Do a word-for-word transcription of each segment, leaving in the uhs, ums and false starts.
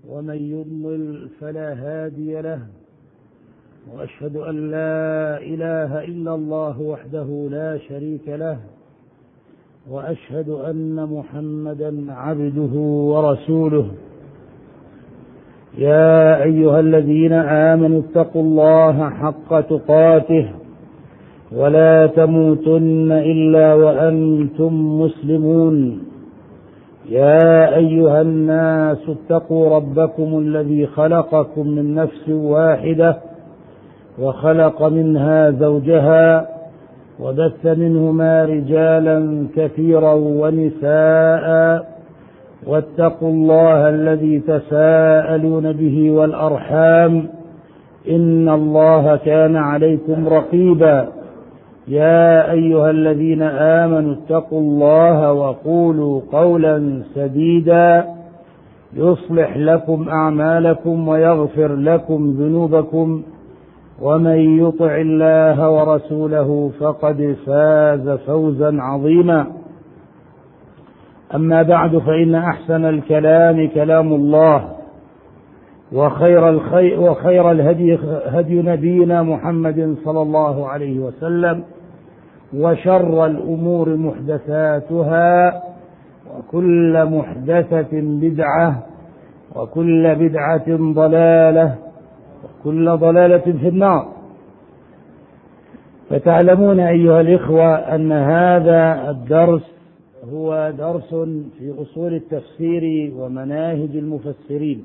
ومن يضلل فلا هادي له، وأشهد أن لا إله إلا الله وحده لا شريك له، وأشهد أن محمدا عبده ورسوله. يا أيها الذين آمنوا اتقوا الله حق تقاته ولا تموتن إلا وأنتم مسلمون. يا أيها الناس اتقوا ربكم الذي خلقكم من نفس واحدة وخلق منها زوجها وبث منهما رجالا كثيرا ونساء، واتقوا الله الذي تساءلون به والأرحام إن الله كان عليكم رقيبا. يا أيها الذين آمنوا اتقوا الله وقولوا قولا سديدا يصلح لكم أعمالكم ويغفر لكم ذنوبكم، ومن يطع الله ورسوله فقد فاز فوزا عظيما. أما بعد، فإن أحسن الكلام كلام الله، وخير الخير وخير الهدي هدي نبينا محمد صلى الله عليه وسلم، وشر الأمور محدثاتها، وكل محدثة بدعة، وكل بدعة ضلالة، وكل ضلالة في النار. فتعلمون أيها الإخوة أن هذا الدرس هو درس في أصول التفسير ومناهج المفسرين،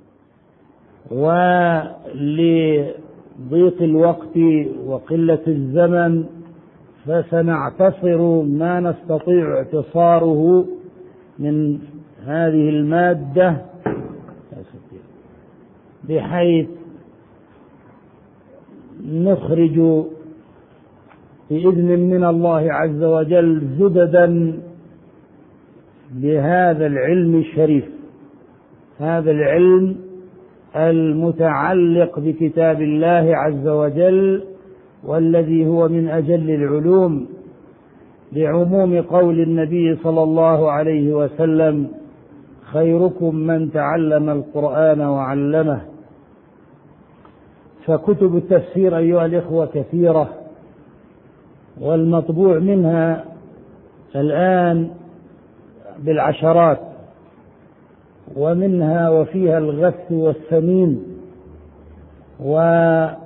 ولضيق الوقت وقلة الزمن فسنعتصر ما نستطيع اعتصاره من هذه المادة، بحيث نخرج بإذن من الله عز وجل زبدا بهذا العلم الشريف، هذا العلم المتعلق بكتاب الله عز وجل، والذي هو من أجل العلوم، لعموم قول النبي صلى الله عليه وسلم: خيركم من تعلم القرآن وعلمه. فكتب التفسير أيها الإخوة كثيرة، والمطبوع منها الآن بالعشرات، ومنها وفيها الغث والثمين. وطالب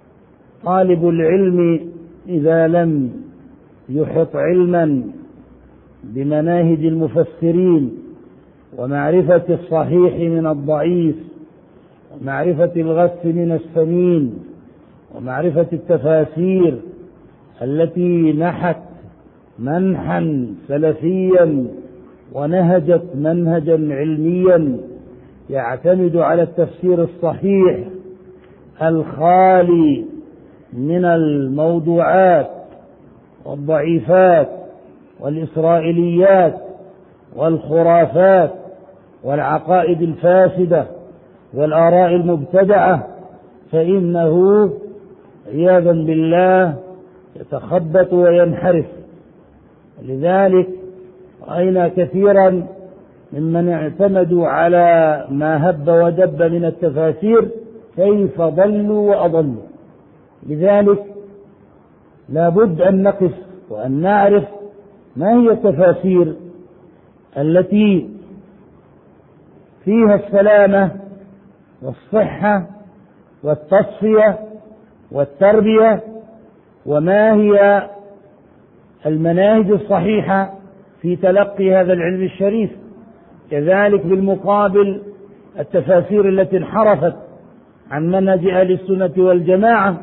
العلم إذا لم يحط علما بمناهج المفسرين ومعرفة الصحيح من الضعيف، ومعرفة الغث من الثمين، ومعرفة التفاسير التي نحت منحا سلفيا ونهجت منهجا علميا يعتمد على التفسير الصحيح الخالي من الموضوعات والضعيفات والإسرائيليات والخرافات والعقائد الفاسدة والآراء المبتدعة، فإنه عياذا بالله يتخبط وينحرف. لذلك رأينا كثيرا ممن اعتمدوا على ما هب ودب من التفاسير كيف ضلوا وأضلوا. لذلك لا بد أن نقف وأن نعرف ما هي التفاسير التي فيها السلامة والصحة والتصفية والتربية، وما هي المناهج الصحيحة في تلقي هذا العلم الشريف. كذلك بالمقابل التفاسير التي انحرفت عن منهج أهل السنة والجماعة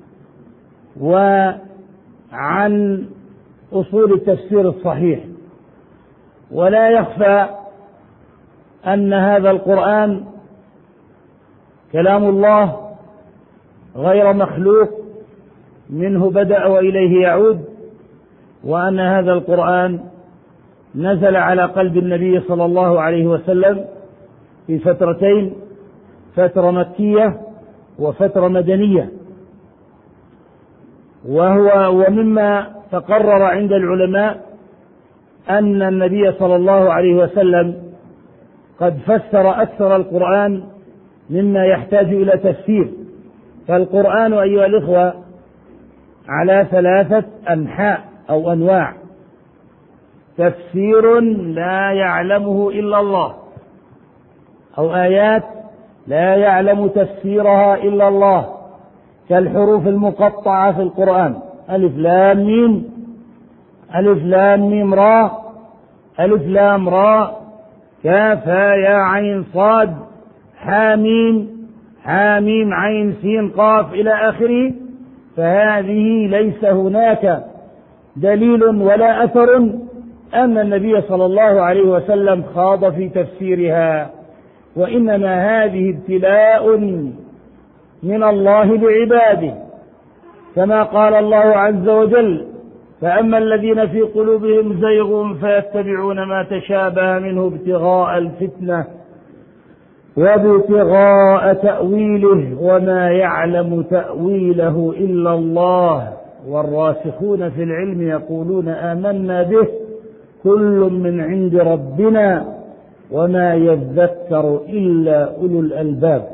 وعن أصول التفسير الصحيح. ولا يخفى أن هذا القرآن كلام الله غير مخلوق، منه بدأ وإليه يعود، وأن هذا القرآن نزل على قلب النبي صلى الله عليه وسلم في فترتين، فترة مكية وفترة مدنية. وهو ومما تقرر عند العلماء أن النبي صلى الله عليه وسلم قد فسر أكثر القرآن مما يحتاج إلى تفسير. فالقرآن أيها الإخوة على ثلاثة أنحاء أو أنواع: تفسير لا يعلمه إلا الله، أو آيات لا يعلم تفسيرها إلا الله، كالحروف المقطعة في القرآن: ألف لام ميم، ألف لام ميم را، ألف لام را، كاف يا عين صاد، حاميم، حاميم عين سين قاف إلى آخره. فهذه ليس هناك دليل ولا أثر أن النبي صلى الله عليه وسلم خاض في تفسيرها، وإنما هذه ابتلاء من الله لعباده، كما قال الله عز وجل: فأما الذين في قلوبهم زيغ فيتبعون ما تشابه منه ابتغاء الفتنة وابتغاء تأويله وما يعلم تأويله إلا الله والراسخون في العلم يقولون آمنا به كل من عند ربنا وما يذكر إلا أولو الألباب.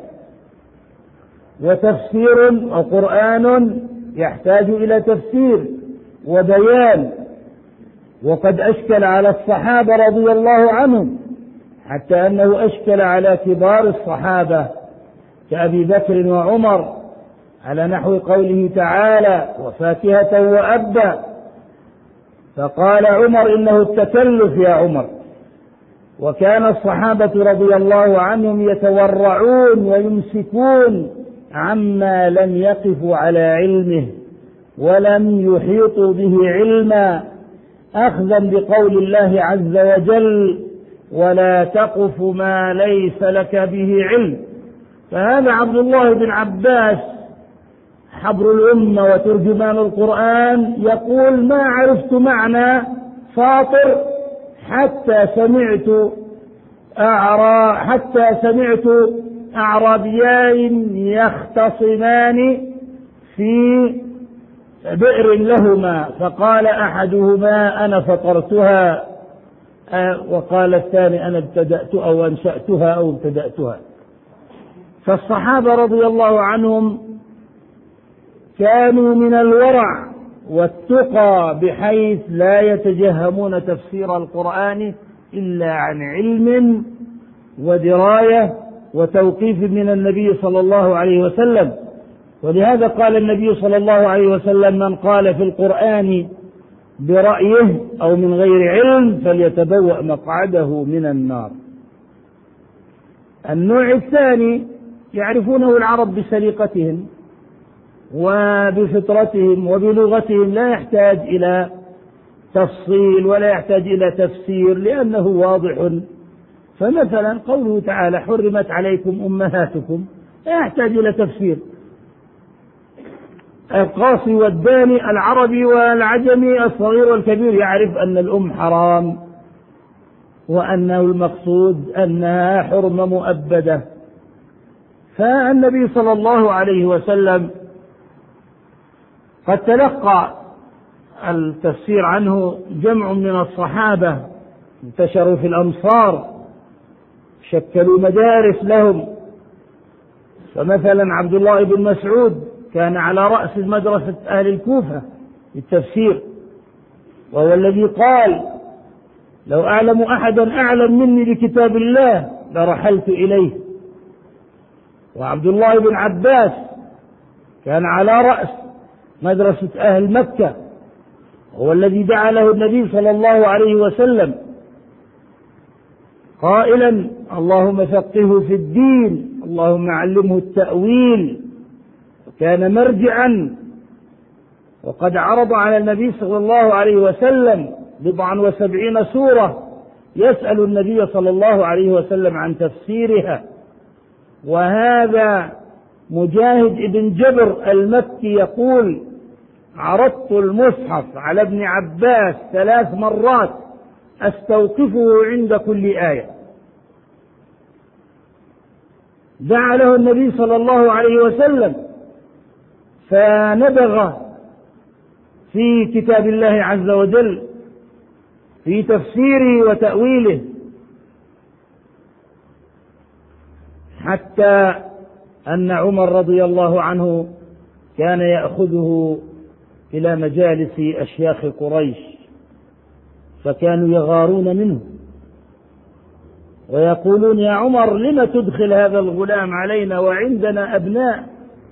وتفسير وقرآن يحتاج إلى تفسير وبيان، وقد أشكل على الصحابة رضي الله عنهم، حتى أنه أشكل على كبار الصحابة كأبي بكر وعمر، على نحو قوله تعالى: وفاكهة وأبا، فقال عمر: إنه التكلف يا عمر. وكان الصحابة رضي الله عنهم يتورعون ويمسكون عما لم يقفوا على علمه ولم يحيطوا به علما، أخذا بقول الله عز وجل: ولا تقف ما ليس لك به علم. فهذا عبد الله بن عباس حبر الأمة وترجمان القرآن يقول: ما عرفت معنى فاطر حتى سمعت أعرى حتى سمعت أعرابيين يختصمان في بئر لهما، فقال أحدهما: أنا فطرتها، وقال الثاني: أنا ابتدأت أو أنشأتها أو ابتدأتها. فالصحابة رضي الله عنهم كانوا من الورع والتقى بحيث لا يتجهمون تفسير القرآن إلا عن علم ودراية وتوقيف من النبي صلى الله عليه وسلم. ولهذا قال النبي صلى الله عليه وسلم: من قال في القرآن برأيه أو من غير علم فليتبوأ مقعده من النار. النوع الثاني يعرفونه العرب بسليقتهم وبفطرتهم وبلغتهم، لا يحتاج إلى تفصيل ولا يحتاج إلى تفسير لأنه واضح. فمثلا قوله تعالى: حرمت عليكم أمهاتكم، لا يحتاج إلى تفسير. القاصي والداني العربي والعجمي الصغير والكبير يعرف أن الأم حرام، وأنه المقصود أنها حرمة مؤبدة. فالنبي صلى الله عليه وسلم قد تلقى التفسير عنه جمع من الصحابة، انتشروا في الأمصار، شكلوا مدارس لهم. فمثلا عبد الله بن مسعود كان على رأس مدرسة أهل الكوفة للتفسير، وهو الذي قال: لو أعلم أحدا أعلم مني بكتاب الله لرحلت إليه. وعبد الله بن عباس كان على رأس مدرسة أهل مكة، هو الذي دعا له النبي صلى الله عليه وسلم قائلا: اللهم فقهه في الدين، اللهم علمه التأويل. كان مرجعا، وقد عرض على النبي صلى الله عليه وسلم بضعا وسبعين سورة يسأل النبي صلى الله عليه وسلم عن تفسيرها. وهذا مجاهد بن جبر المكي يقول: عرضت المصحف على ابن عباس ثلاث مرات أستوقفه عند كل آية. دعا له النبي صلى الله عليه وسلم فنبغ في كتاب الله عز وجل في تفسيره وتأويله. حتى أن عمر رضي الله عنه كان يأخذه إلى مجالس أشياخ قريش، فكانوا يغارون منه ويقولون: يا عمر، لم تدخل هذا الغلام علينا وعندنا أبناء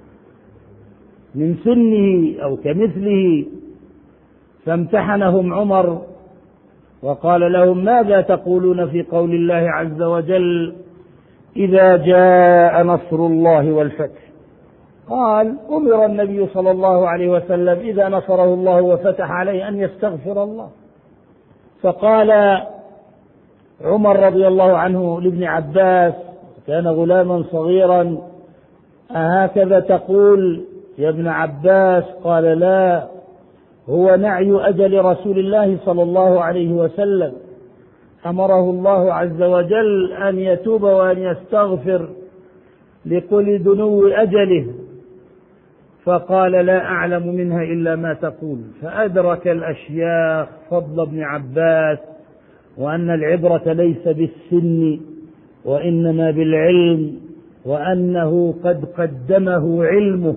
من سنه أو كمثله؟ فامتحنهم عمر وقال لهم: ماذا تقولون في قول الله عز وجل: إذا جاء نصر الله والفتح؟ قال: أمر النبي صلى الله عليه وسلم إذا نصره الله وفتح عليه أن يستغفر الله. فقال عمر رضي الله عنه لابن عباس، كان غلاما صغيرا: أهكذا تقول يا ابن عباس؟ قال: لا، هو نعي أجل رسول الله صلى الله عليه وسلم، أمره الله عز وجل أن يتوب وأن يستغفر لكل دنو أجله. فقال: لا أعلم منها إلا ما تقول. فأدرك الأشياخ فضل ابن عباس وأن العبرة ليس بالسن وإنما بالعلم، وأنه قد قدمه علمه.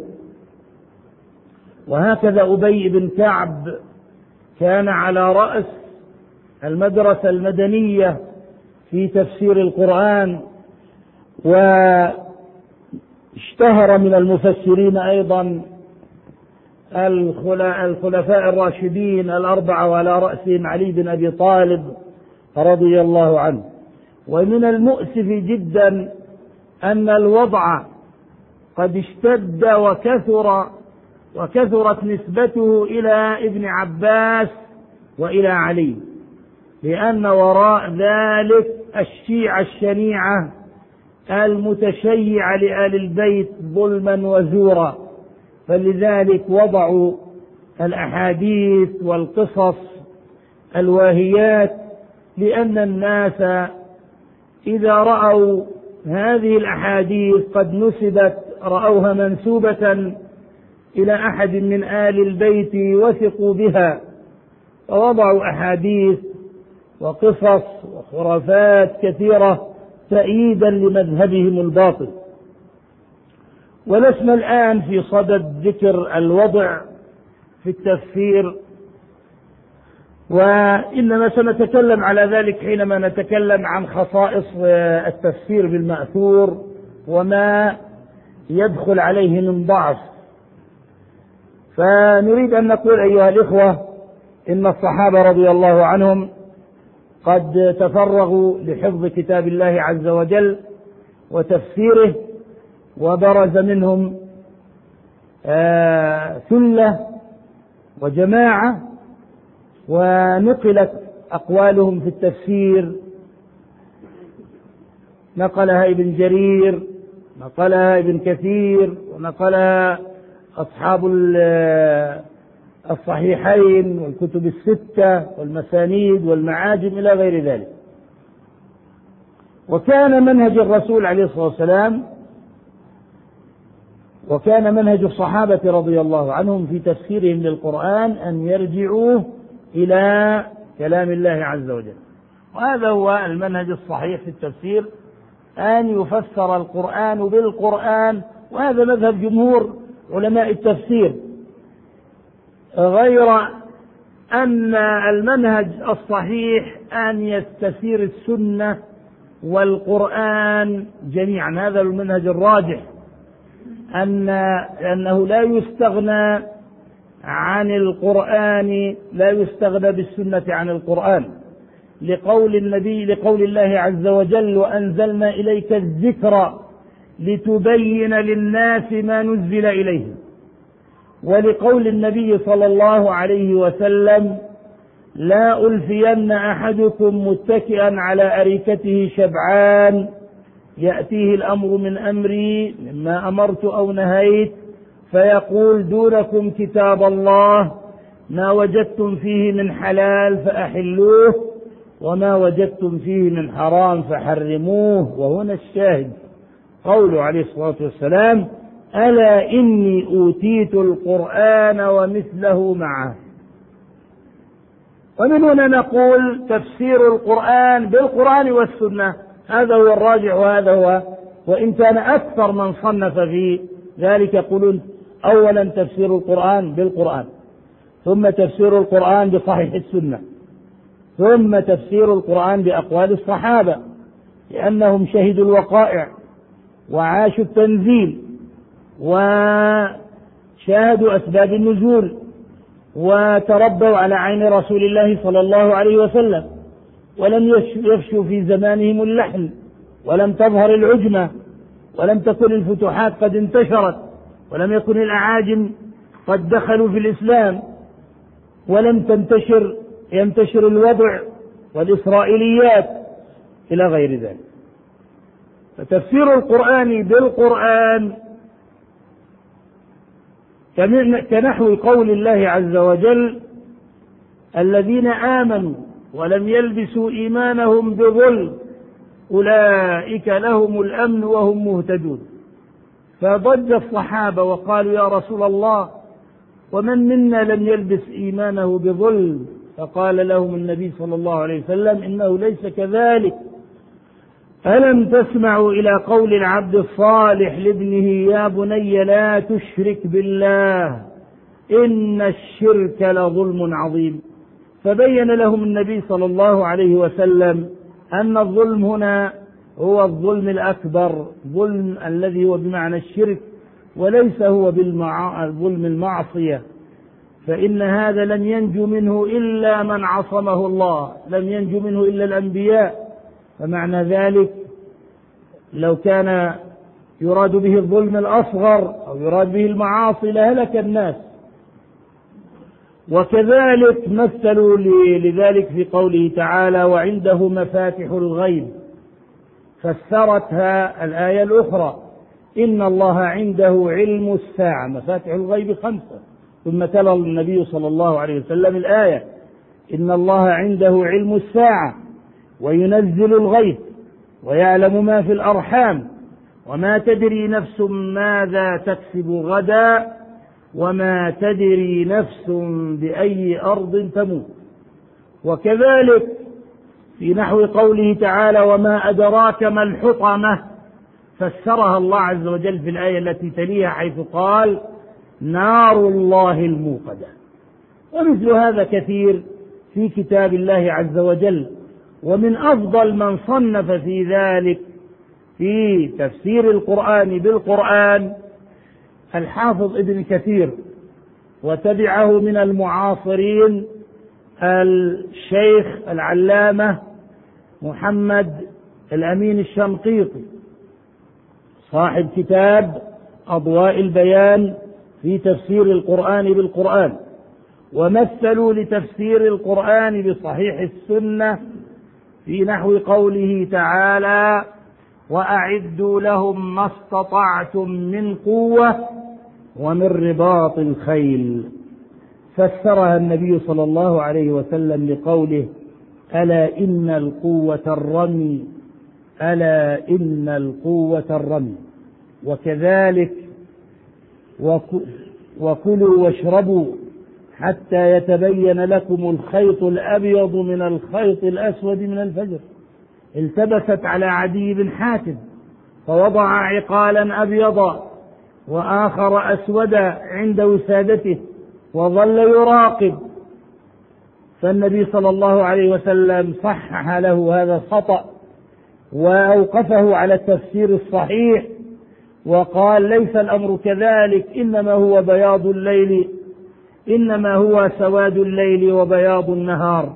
وهكذا أبي بن كعب كان على رأس المدرسة المدنية في تفسير القرآن، واشتهر من المفسرين أيضا الخلفاء الراشدين الأربعة، وعلى رأسهم علي بن أبي طالب رضي الله عنه. ومن المؤسف جدا أن الوضع قد اشتد وكثر وكثرت نسبته إلى ابن عباس وإلى علي، لأن وراء ذلك الشيعة الشنيعة المتشيعة لآل البيت ظلما وزورا، فلذلك وضعوا الأحاديث والقصص الواهيات، لأن الناس إذا رأوا هذه الأحاديث قد نسبت رأوها منسوبة إلى أحد من آل البيت وثقوا بها، فوضعوا أحاديث وقصص وخرافات كثيرة تأييدا لمذهبهم الباطل. ولسنا الآن في صدد ذكر الوضع في التفسير، وإنما سنتكلم على ذلك حينما نتكلم عن خصائص التفسير بالمأثور وما يدخل عليه من ضعف. فنريد أن نقول أيها الإخوة إن الصحابة رضي الله عنهم قد تفرغوا لحفظ كتاب الله عز وجل وتفسيره، وبرز منهم ثلة وجماعة، ونقلت أقوالهم في التفسير، نقلها ابن جرير، نقلها ابن كثير، ونقلها أصحاب الصحيحين والكتب الستة والمسانيد والمعاجم إلى غير ذلك. وكان منهج الرسول عليه الصلاة والسلام وكان منهج الصحابة رضي الله عنهم في تفسيرهم للقرآن أن يرجعوا إلى كلام الله عز وجل، وهذا هو المنهج الصحيح في التفسير، أن يفسر القرآن بالقرآن، وهذا مذهب جمهور علماء التفسير، غير أن المنهج الصحيح أن يستثير السنة والقرآن جميعا. هذا المنهج الراجح، أن أنه لا يستغنى عن القرآن، لا يستغنى بالسنة عن القرآن، لقول النبي لقول الله عز وجل: وأنزلنا إليك الذكر لتبين للناس ما نزل إليهم، ولقول النبي صلى الله عليه وسلم: لا ألفين أحدكم متكئا على أريكته شبعان يأتيه الأمر من أمري مما أمرت أو نهيت، فيقول: دونكم كتاب الله، ما وجدتم فيه من حلال فأحلوه، وما وجدتم فيه من حرام فحرموه. وهنا الشاهد قوله عليه الصلاة والسلام: ألا إني أوتيت القرآن ومثله معه. ومن هنا نقول تفسير القرآن بالقرآن والسنة، هذا هو الراجع وهذا هو وإن كان أكثر من صنف في ذلك يقولون أولا تفسير القرآن بالقرآن، ثم تفسير القرآن بصحيح السنة، ثم تفسير القرآن بأقوال الصحابة، لأنهم شهدوا الوقائع وعاشوا التنزيل وشاهدوا أسباب النزول وتربوا على عين رسول الله صلى الله عليه وسلم، ولم يفشوا في زمانهم اللحن، ولم تظهر العجمة، ولم تكن الفتوحات قد انتشرت، ولم يكن الأعاجم قد دخلوا في الإسلام، ولم تنتشر ينتشر الوضع والإسرائيليات إلى غير ذلك. فتفسير القرآن بالقرآن كنحو قول الله عز وجل: الذين آمنوا ولم يلبسوا إيمانهم بظلم أولئك لهم الأمن وهم مهتدون. فضج الصحابة وقالوا: يا رسول الله، ومن منا لم يلبس إيمانه بظلم؟ فقال لهم النبي صلى الله عليه وسلم: إنه ليس كذلك. ألم تسمعوا إلى قول العبد الصالح لابنه: يا بني لا تشرك بالله إن الشرك لظلم عظيم. فبين لهم النبي صلى الله عليه وسلم أن الظلم هنا هو الظلم الأكبر، ظلم الذي هو بمعنى الشرك، وليس هو بالظلم المعصية، فإن هذا لم ينجو منه إلا من عصمه الله، لم ينجو منه إلا الأنبياء. فمعنى ذلك لو كان يراد به الظلم الأصغر أو يراد به المعاصي لهلك الناس. وكذلك مثلوا لذلك في قوله تعالى: وعنده مفاتح الغيب، فسرتها الآية الأخرى: إن الله عنده علم الساعة. مفاتح الغيب خمسة. ثم تلا النبي صلى الله عليه وسلم الآية: إن الله عنده علم الساعة وينزل الغيث ويعلم ما في الأرحام وما تدري نفس ماذا تكسب غدا وما تدري نفس بأي أرض تموت. وكذلك في نحو قوله تعالى: وما أدراك ما الحطمة، فسرها الله عز وجل في الآية التي تليها حيث قال: نار الله الموقدة. ومثل هذا كثير في كتاب الله عز وجل. ومن أفضل من صنف في ذلك في تفسير القرآن بالقرآن الحافظ ابن كثير، وتبعه من المعاصرين الشيخ العلامة محمد الأمين الشنقيطي صاحب كتاب أضواء البيان في تفسير القرآن بالقرآن. ومثلوا لتفسير القرآن بصحيح السنة في نحو قوله تعالى: وأعدوا لهم ما استطعتم من قوة ومن رباط الخيل. فسرها النبي صلى الله عليه وسلم لقوله: ألا إن القوة الرمي، ألا إن القوة الرمي. وكذلك وكلوا واشربوا حتى يتبين لكم الخيط الأبيض من الخيط الأسود من الفجر. التبست على عدي بن حاتم فوضع عقالا أبيضا وآخر أسودا عند وسادته وظل يراقب، فالنبي صلى الله عليه وسلم صحح له هذا الخطأ وأوقفه على التفسير الصحيح وقال: ليس الأمر كذلك، إنما هو بياض الليل، إنما هو سواد الليل وبياض النهار.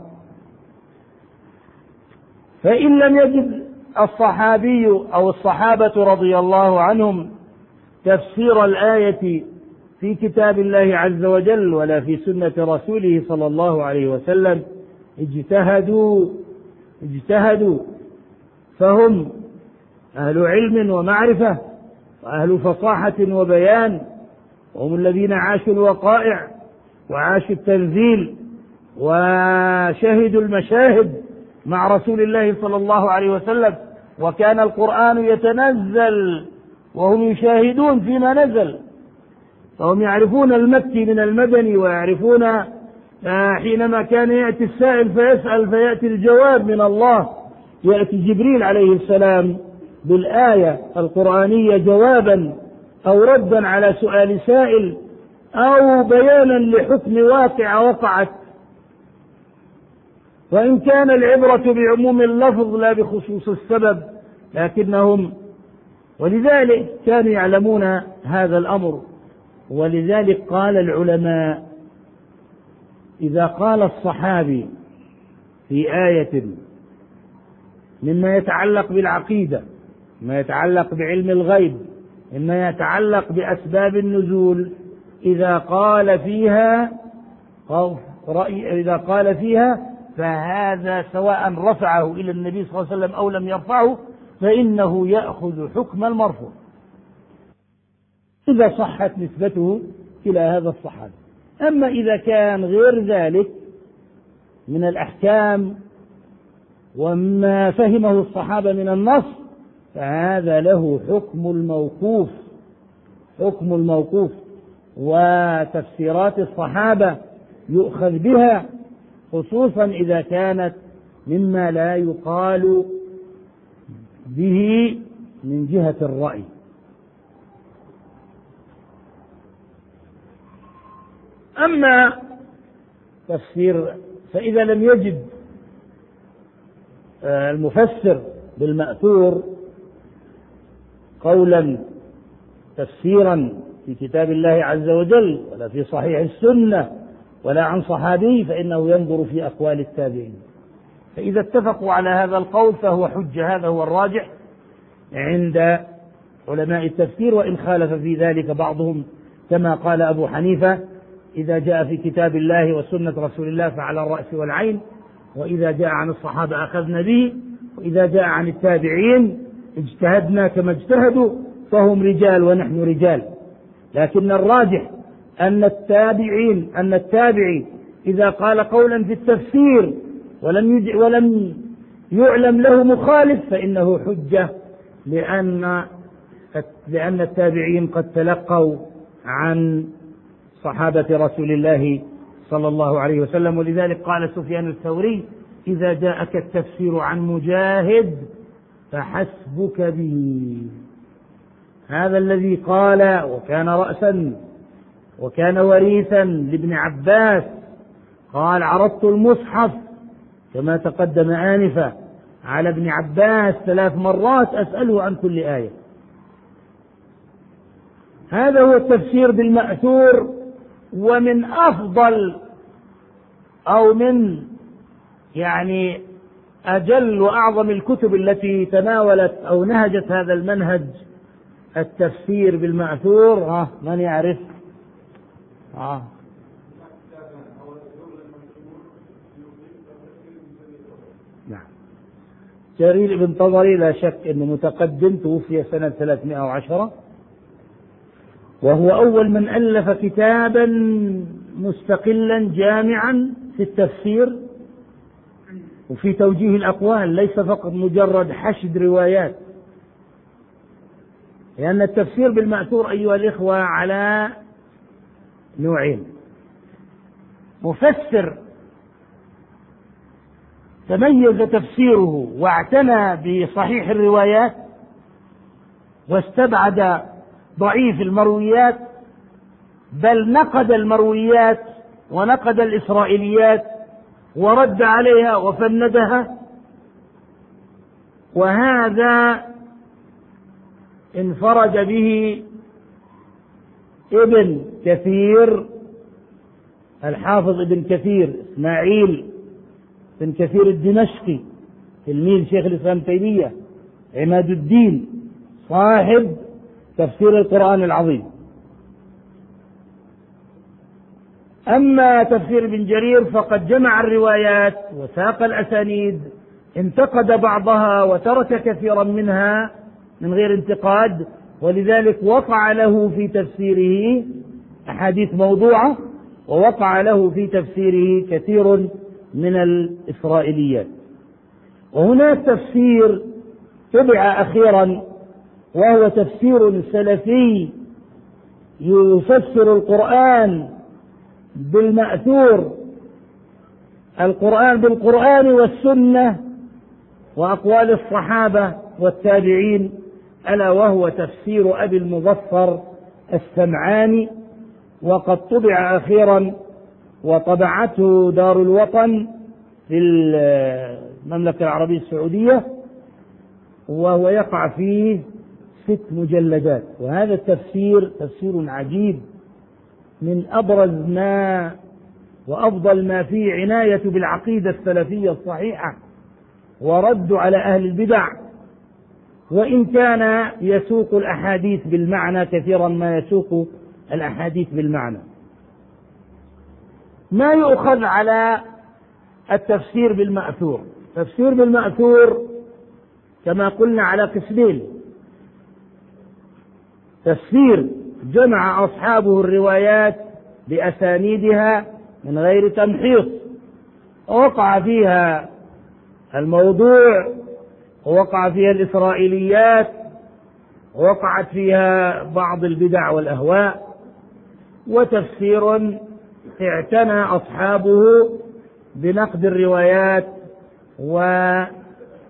فإن لم يجد الصحابي أو الصحابة رضي الله عنهم تفسير الآية في كتاب الله عز وجل ولا في سنة رسوله صلى الله عليه وسلم اجتهدوا اجتهدوا فهم أهل علم ومعرفة وأهل فصاحة وبيان، وهم الذين عاشوا الوقائع وعاشوا التنزيل وشهدوا المشاهد مع رسول الله صلى الله عليه وسلم، وكان القرآن يتنزل وهم يشاهدون فيما نزل، فهم يعرفون المكي من المدني، ويعرفون حينما كان يأتي السائل فيسأل فيأتي الجواب من الله، يأتي جبريل عليه السلام بالآية القرآنية جوابا أو ردا على سؤال سائل أو بيانا لحكم واقع وقعت، وإن كان العبرة بعموم اللفظ لا بخصوص السبب، لكنهم ولذلك كانوا يعلمون هذا الأمر. ولذلك قال العلماء إذا قال الصحابي في آية مما يتعلق بالعقيدة، مما يتعلق بعلم الغيب، مما يتعلق بأسباب النزول، إذا قال فيها رأي إذا قال فيها فهذا سواء رفعه إلى النبي صلى الله عليه وسلم أو لم يرفعه فإنه يأخذ حكم المرفوع إذا صحت نسبته إلى هذا الصحابي. أما إذا كان غير ذلك من الأحكام وما فهمه الصحابة من النص فهذا له حكم الموقوف، حكم الموقوف، وتفسيرات الصحابة يؤخذ بها خصوصا إذا كانت مما لا يقال به من جهة الرأي. أما تفسير فإذا لم يجد المفسر بالمأثور قولا تفسيرا في كتاب الله عز وجل ولا في صحيح السنة ولا عن صحابي فإنه ينظر في أقوال التابعين، فإذا اتفقوا على هذا القول فهو حجة، هذا هو الراجح عند علماء التفسير، وإن خالف في ذلك بعضهم كما قال أبو حنيفة إذا جاء في كتاب الله وسنة رسول الله فعلى الرأس والعين، وإذا جاء عن الصحابة أخذنا به، وإذا جاء عن التابعين اجتهدنا كما اجتهدوا فهم رجال ونحن رجال. لكن الراجح أن التابعين أن التابعي إذا قال قولا في التفسير ولم ولم يعلم له مخالف فإنه حجة، لأن لأن التابعين قد تلقوا عن صحابة رسول الله صلى الله عليه وسلم. ولذلك قال سفيان الثوري إذا جاءك التفسير عن مجاهد فحسبك به. هذا الذي قال وكان رأسا وكان وريثا لابن عباس قال عرضت المصحف كما تقدم آنفا على ابن عباس ثلاث مرات أسأله عن كل آية. هذا هو التفسير بالمأثور، ومن أفضل أو من يعني أجل وأعظم الكتب التي تناولت أو نهجت هذا المنهج التفسير بالمأثور. ها من يعرف؟ ها نعم جرير بن طبري لا شك أنه متقدم، توفي سنة ثلاثمائة وعشرة، وهو أول من ألف كتابا مستقلا جامعا في التفسير وفي توجيه الأقوال، ليس فقط مجرد حشد روايات، لأن التفسير بالمأثور أيها الإخوة على نوعين: مفسر تميز تفسيره واعتنى بصحيح الروايات واستبعد ضعيف المرويات، بل نقد المرويات ونقد الإسرائيليات ورد عليها وفندها، وهذا انفرد به ابن كثير، الحافظ ابن كثير إسماعيل بن كثير الدمشقي تلميذ شيخ الإسلام تيمية عماد الدين صاحب تفسير القرآن العظيم. أما تفسير ابن جرير فقد جمع الروايات وساق الأسانيد، انتقد بعضها وترك كثيرا منها من غير انتقاد، ولذلك وقع له في تفسيره أحاديث موضوعة، ووقع له في تفسيره كثير من الإسرائيليات. وهناك تفسير تبع أخيرا وهو تفسير سلفي يفسر القرآن بالمأثور، القرآن بالقرآن والسنة وأقوال الصحابة والتابعين، ألا وهو تفسير أبي المظفر السمعاني، وقد طبع أخيرا وطبعته دار الوطن في المملكة العربية السعودية، وهو يقع فيه ست مجلدات. وهذا التفسير تفسير عجيب، من أبرز ما وأفضل ما فيه عناية بالعقيدة السلفية الصحيحة ورد على أهل البدع، وإن كان يسوق الأحاديث بالمعنى كثيرا ما يسوق الأحاديث بالمعنى. ما يؤخذ على التفسير بالمأثور؟ تفسير بالمأثور كما قلنا على قسمين: تفسير جمع أصحابه الروايات بأسانيدها من غير تمحيص، ووقع فيها الموضوع، ووقع فيها الإسرائيليات، ووقعت فيها بعض البدع والأهواء. وتفسير اعتنى أصحابه بنقد الروايات وشرط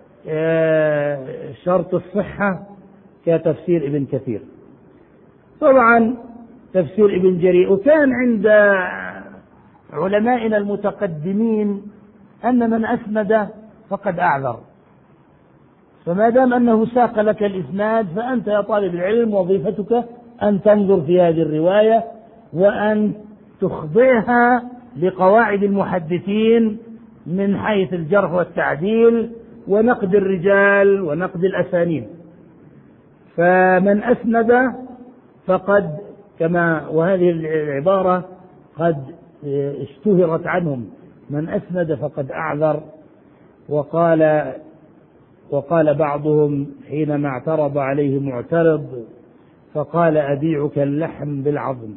الصحة كتفسير ابن كثير. طبعا تفسير ابن جرير، وكان عند علمائنا المتقدمين أن من أسند فقد أعذر، فما دام أنه ساق لك الإسناد فأنت يا طالب العلم وظيفتك أن تنظر في هذه الرواية وأن تخضعها لقواعد المحدثين من حيث الجرح والتعديل ونقد الرجال ونقد الأسانيد. فمن أسند فقد كما، وهذه العبارة قد اشتهرت عنهم، من أسند فقد أعذر. وقال وقال بعضهم حينما اعترض عليه معترض فقال: أبيعك اللحم بالعظم.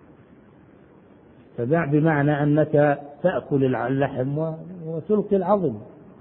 فباع بمعنى أنك تأكل اللحم وتلقي العظم.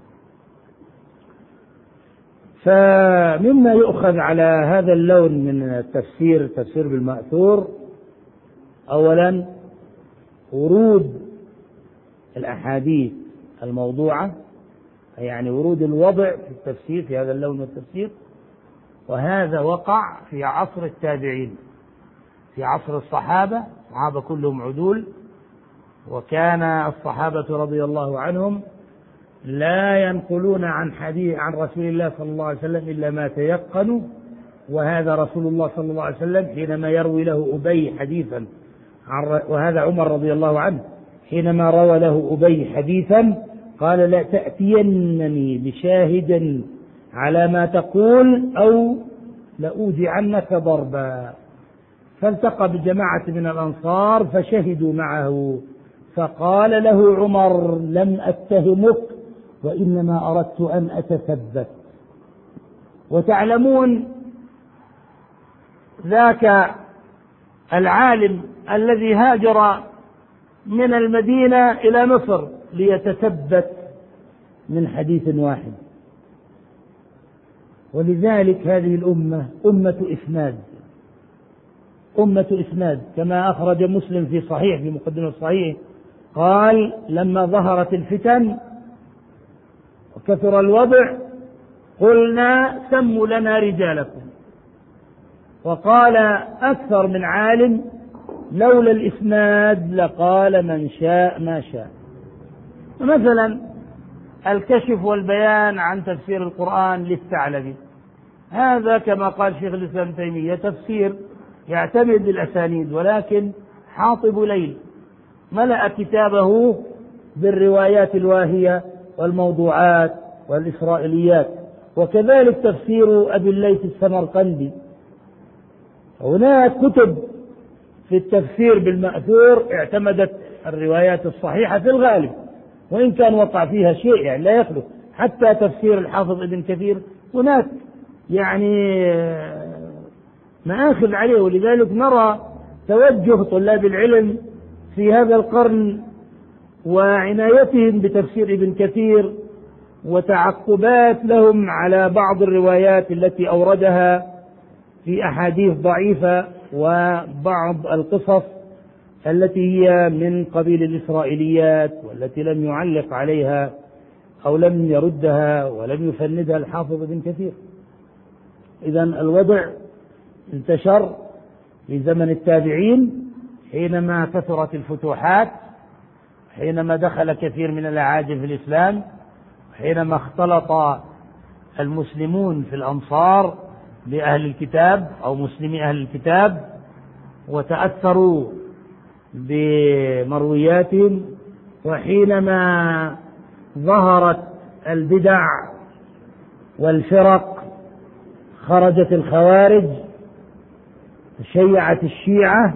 فمما يؤخذ على هذا اللون من التفسير، التفسير بالمأثور: أولا ورود الأحاديث الموضوعة، يعني ورود الوضع في التفسير في هذا اللون من التفسير، وهذا وقع في عصر التابعين. في عصر الصحابة، الصحابة كلهم عدول، وكان الصحابة رضي الله عنهم لا ينقلون عن حديث عن رسول الله صلى الله عليه وسلم إلا ما تيقنوا. وهذا رسول الله صلى الله عليه وسلم حينما يروي له أبي حديثا، وهذا عمر رضي الله عنه حينما روى له أبي حديثا قال: لا تأتينني بشاهد على ما تقول أو لأوجعنك ضربا. فالتقى بجماعة من الأنصار فشهدوا معه، فقال له عمر: لم أتهمك وإنما أردت أن أتثبت. وتعلمون ذاك العالم الذي هاجر من المدينة إلى مصر ليتثبت من حديث واحد. ولذلك هذه الأمة أمة إسناد، أمة إسناد، كما أخرج مسلم في صحيح في مقدمة الصحيح قال: لما ظهرت الفتن وكثر الوضع قلنا سموا لنا رجالكم. وقال أكثر من عالم: لولا الإسناد لقال من شاء ما شاء. مثلا الكشف والبيان عن تفسير القرآن للثعلبي، هذا كما قال شيخ الإسلام ابن تيمية تفسير يعتمد بالأسانيد، ولكن حاطب ليل ملأ كتابه بالروايات الواهية والموضوعات والإسرائيليات. وكذلك تفسير أبي الليث السمرقندي. هناك كتب في التفسير بالمأثور اعتمدت الروايات الصحيحة في الغالب، وإن كان وقع فيها شيء يعني لا يخلو. حتى تفسير الحافظ ابن كثير هناك يعني مآخذ عليه. ولذلك نرى توجه طلاب العلم في هذا القرن وعنايتهم بتفسير ابن كثير وتعقبات لهم على بعض الروايات التي أوردها في أحاديث ضعيفة وبعض القصص التي هي من قبيل الإسرائيليات والتي لم يعلق عليها أو لم يردها ولم يفندها الحافظ ابن كثير. إذن الوضع انتشر في زمن التابعين حينما كثرت الفتوحات، حينما دخل كثير من الأعاجم في الإسلام، حينما اختلط المسلمون في الأمصار بأهل الكتاب أو مسلمي أهل الكتاب وتأثروا بمروياتهم، وحينما ظهرت البدع والفرق خرجت الخوارج، شيعت الشيعة،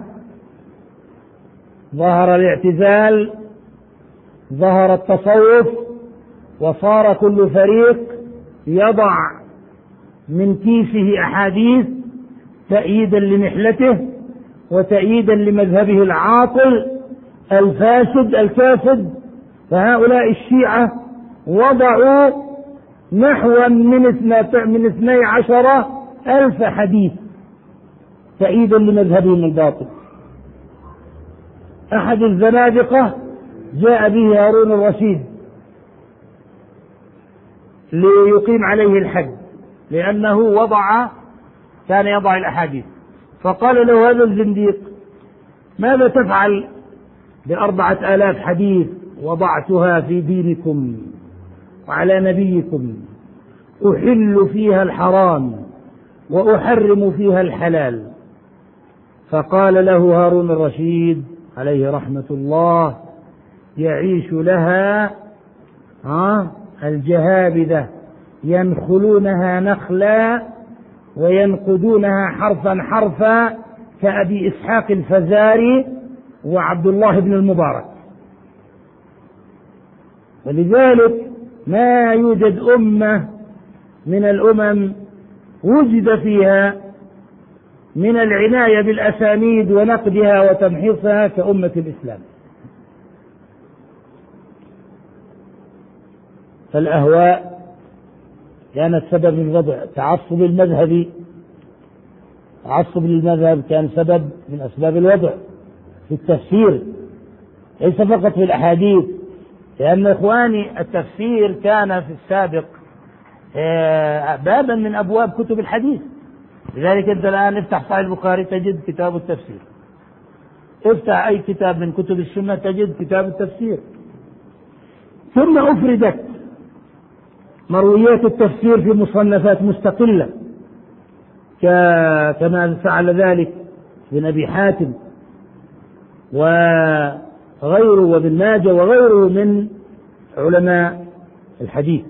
ظهر الاعتزال، ظهر التصوف، وصار كل فريق يضع من كيسه أحاديث تأييدا لنحلته وتأييدا لمذهبه العاطل الفاسد الكافد. فهؤلاء الشيعة وضعوا نحو من اثني عشر ألف حديث تأييدا لمذهبهم الباطل. أحد الزنادقة جاء به هارون الرشيد ليقيم عليه الحد، لأنه وضع كان يضع الأحاديث، فقال له هذا الزنديق: ماذا تفعل بأربعة آلاف حديث وضعتها في دينكم وعلى نبيكم، أحل فيها الحرام وأحرم فيها الحلال؟ فقال له هارون الرشيد عليه رحمة الله: يعيش لها الجهابذة ينخلونها نخلا وينقدونها حرفا حرفا كأبي إسحاق الفزاري وعبد الله بن المبارك. ولذلك ما يوجد أمة من الأمم وجد فيها من العناية بالأسانيد ونقدها وتمحيصها كأمة الإسلام. فالأهواء كانت سبب في الوضع، تعصب المذهبي، تعصب للمذهب كان سبب من أسباب الوضع في التفسير، ليس فقط في الأحاديث، لأن إخواني التفسير كان في السابق بابا من أبواب كتب الحديث. لذلك أنت الآن افتح صحيح البخاري تجد كتاب التفسير، افتح أي كتاب من كتب السنة تجد كتاب التفسير. ثم أفردت مرويات التفسير في مصنفات مستقلة كما فعل ذلك ابن أبي حاتم وغيره وابن ماجه وغيره من علماء الحديث.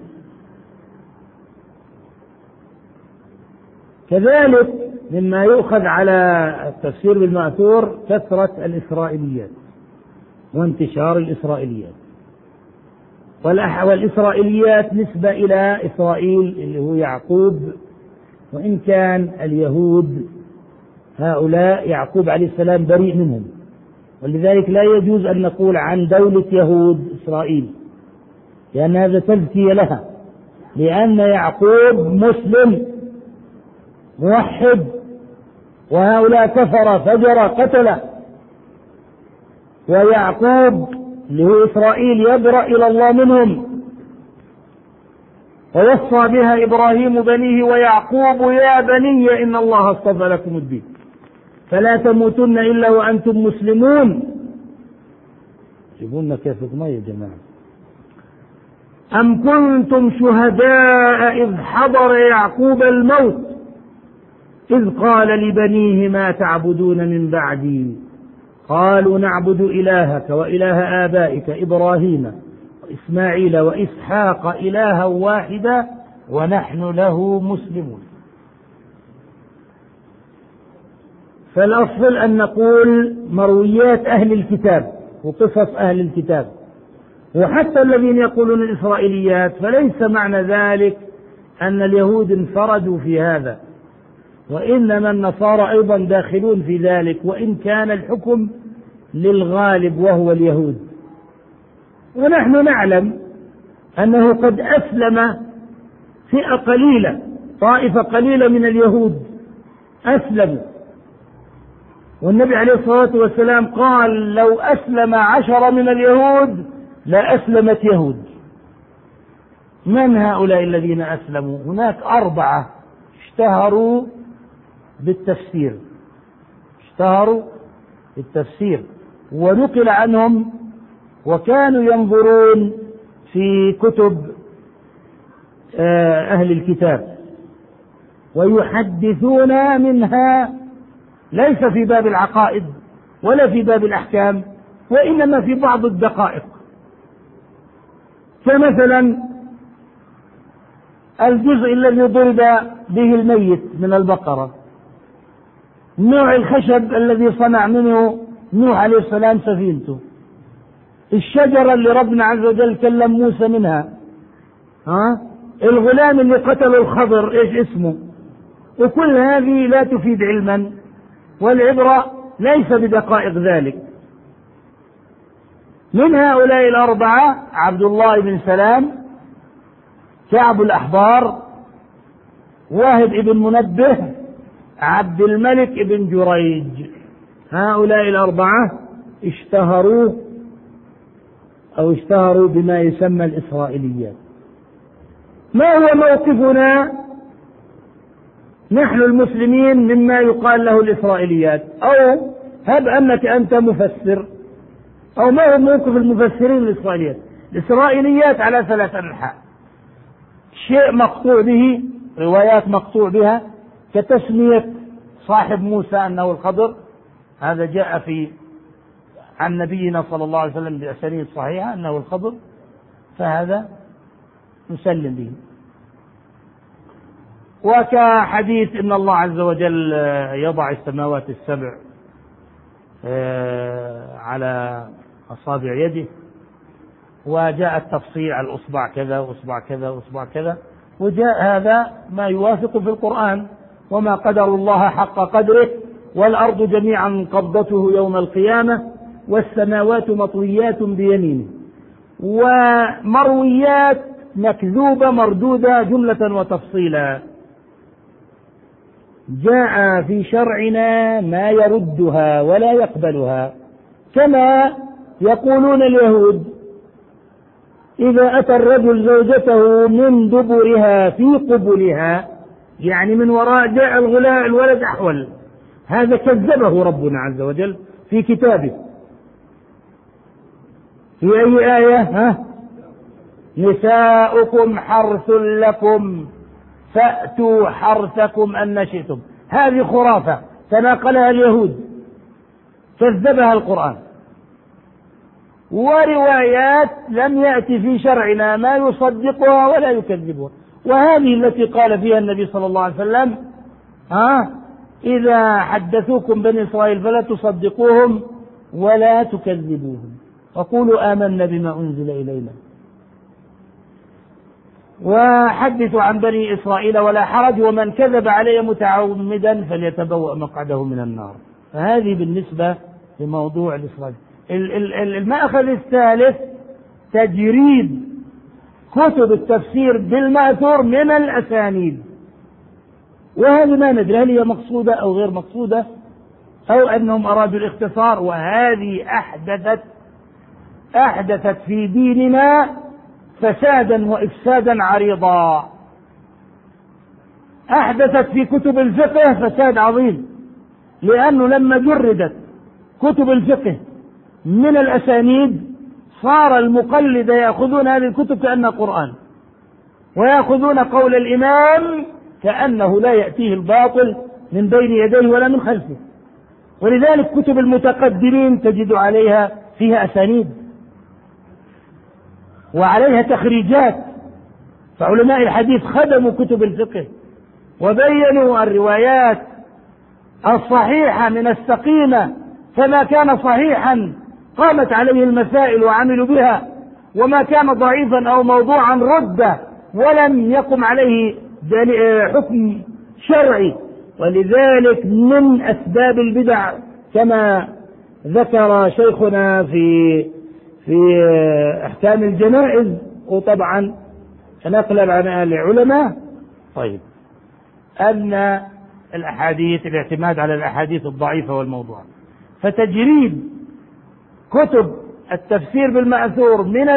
كذلك مما يؤخذ على التفسير بالمأثور كثرة الإسرائيليات وانتشار الإسرائيليات، والإسرائيليات نسبة إلى إسرائيل اللي هو يعقوب، وإن كان اليهود هؤلاء يعقوب عليه السلام بريء منهم، ولذلك لا يجوز أن نقول عن دولة يهود إسرائيل، لأن هذا تزكية لها، لأن يعقوب مسلم موحد، وهؤلاء كفر فجر قتل، ويعقوب اللي هو إسرائيل يبرأ إلى الله منهم. ووصى بها إبراهيم بنيه ويعقوب: يا بني إن الله اصطفى لكم الدين فلا تموتن إلا وأنتم مسلمون. جيبونا كيف ما يا جماعة. أم كنتم شهداء إذ حضر يعقوب الموت إذ قال لبنيه ما تعبدون من بعدي قالوا نعبد إلهك وإله آبائك إبراهيم وإسماعيل وإسحاق إلها واحدا ونحن له مسلمون. فالأصل أن نقول مرويات أهل الكتاب وقصص أهل الكتاب، وحتى الذين يقولون الإسرائيليات فليس معنى ذلك أن اليهود انفردوا في هذا، وإنما النصارى أيضا داخلون في ذلك، وإن كان الحكم للغالب وهو اليهود. ونحن نعلم أنه قد أسلم فئة قليلة، طائفة قليلة من اليهود أسلموا، والنبي عليه الصلاة والسلام قال: لو أسلم عشرة من اليهود لأسلمت يهود. من هؤلاء الذين أسلموا؟ هناك أربعة اشتهروا بالتفسير اشتهروا بالتفسير ونقل عنهم وكانوا ينظرون في كتب أهل الكتاب ويحدثون منها ليس في باب العقائد ولا في باب الأحكام وإنما في بعض الدقائق، كمثلا الجزء الذي ضرب به الميت من البقرة، نوع الخشب الذي صنع منه نوح عليه السلام سفينته، الشجرة اللي ربنا عز وجل كلم موسى منها، ها؟ الغلام اللي قتل الخضر ايش اسمه، وكل هذه لا تفيد علما، والعبرة ليس بدقائق ذلك. من هؤلاء الأربعة عبد الله بن سلام، كعب الأحبار، واهب بن منبه، عبد الملك بن جريج. هؤلاء الأربعة اشتهروا أو اشتهروا بما يسمى الإسرائيليات. ما هو موقفنا نحن المسلمين مما يقال له الإسرائيليات؟ أو هب أنك أنت مفسر، أو ما هو موقف المفسرين الإسرائيليات؟ الإسرائيليات على ثلاث أنحاء: شيء مقطوع به، روايات مقطوع بها، كتسمية صاحب موسى أنه الخضر، هذا جاء في عن نبينا صلى الله عليه وسلم بأسانيد صحيحة أنه الخضر، فهذا نسلم به. وكحديث إن الله عز وجل يضع السماوات السبع على أصابع يده، وجاء التفصيل على الأصبع كذا وأصبع كذا وأصبع كذا، وجاء هذا ما يوافق في القرآن: وما قدر الله حق قدره والأرض جميعا قبضته يوم القيامة والسماوات مطويات بيمينه. ومرويات مكذوبة مردودة جملة وتفصيلا. جاء في شرعنا ما يردها ولا يقبلها، كما يقولون اليهود: إذا أتى الرجل زوجته من دبرها في قبلها، يعني من وراء، جاء الغلام الولد أحول. هذا كذبه ربنا عز وجل في كتابه في أي آية؟ ها؟ نساؤكم حرث لكم فأتوا حرثكم أن شئتم. هذه خرافة تناقلها اليهود، كذبها القرآن. وروايات لم يأتي في شرعنا ما يصدقها ولا يكذبها، وهذه التي قال فيها النبي صلى الله عليه وسلم: ها إذا حدثوكم بني إسرائيل فلا تصدقوهم ولا تكذبوهم وقولوا آمنا بما أنزل إلينا وحدثوا عن بني إسرائيل ولا حرج، ومن كذب علي متعمدا فليتبوأ مقعده من النار. فهذه بالنسبة لموضوع الإسرائيل. المأخذ الثالث: تجريد كتب التفسير بالمأثور من الأسانيد، وهذه ما ندري هل هي مقصودة أو غير مقصودة، أو أنهم أرادوا الاختصار. وهذه أحدثت أحدثت في ديننا فسادا وإفسادا عريضا. أحدثت في كتب الفقه فساد عظيم، لأنه لما جردت كتب الفقه من الأسانيد صار المقلد يأخذون هذه الكتب كأنها قرآن، ويأخذون قول الإمام كأنه لا يأتيه الباطل من بين يديه ولا من خلفه. ولذلك كتب المتقدمين تجد عليها فيها أسانيد وعليها تخريجات، فعلماء الحديث خدموا كتب الفقه وبينوا الروايات الصحيحة من السقيمة، فما كان صحيحا قامت عليه المسائل وعملوا بها، وما كان ضعيفا أو موضوعا رد ولم يقم عليه حكم شرعي. ولذلك من أسباب البدع كما ذكر شيخنا في في أحكام الجنائز، وطبعا نقلا عن العلماء، طيب، أن الأحاديث، الاعتماد على الأحاديث الضعيفة والموضوع. فتجريد كتب التفسير بالمأثور من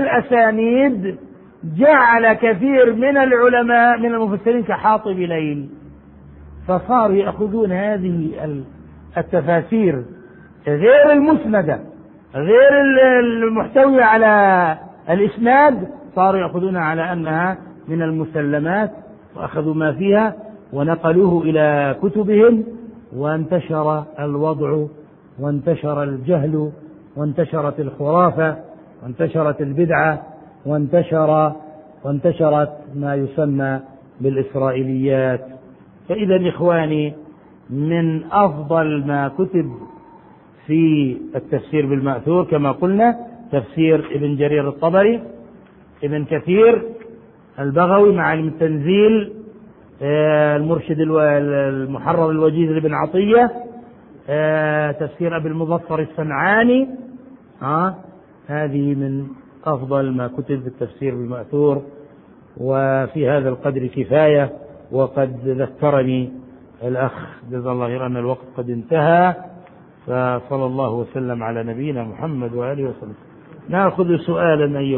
الأسانيد جعل كثير من العلماء من المفسرين كحاطب ليل، فصاروا يأخذون هذه التفاسير غير المسندة غير المحتوية على الإسناد، صاروا يأخذون على أنها من المسلمات، وأخذوا ما فيها ونقلوه إلى كتبهم، وانتشر الوضع وانتشر الجهل وانتشرت الخرافة وانتشرت البدعة وانتشر وانتشرت ما يسمى بالإسرائيليات. فإذا إخواني، من أفضل ما كتب في التفسير بالمأثور كما قلنا تفسير ابن جرير الطبري، ابن كثير، البغوي، معالم التنزيل، المرشد المحرر الوجيز لابن عطية، تفسير أبي المظفر السمعاني. ها هذه من أفضل ما كتب في التفسير بالمأثور. وفي هذا القدر كفاية، وقد ذكرني الأخ جزا الله خيرا أن الوقت قد انتهى، فصلى الله وسلم على نبينا محمد وآله وسلم. نأخذ سؤالا أيها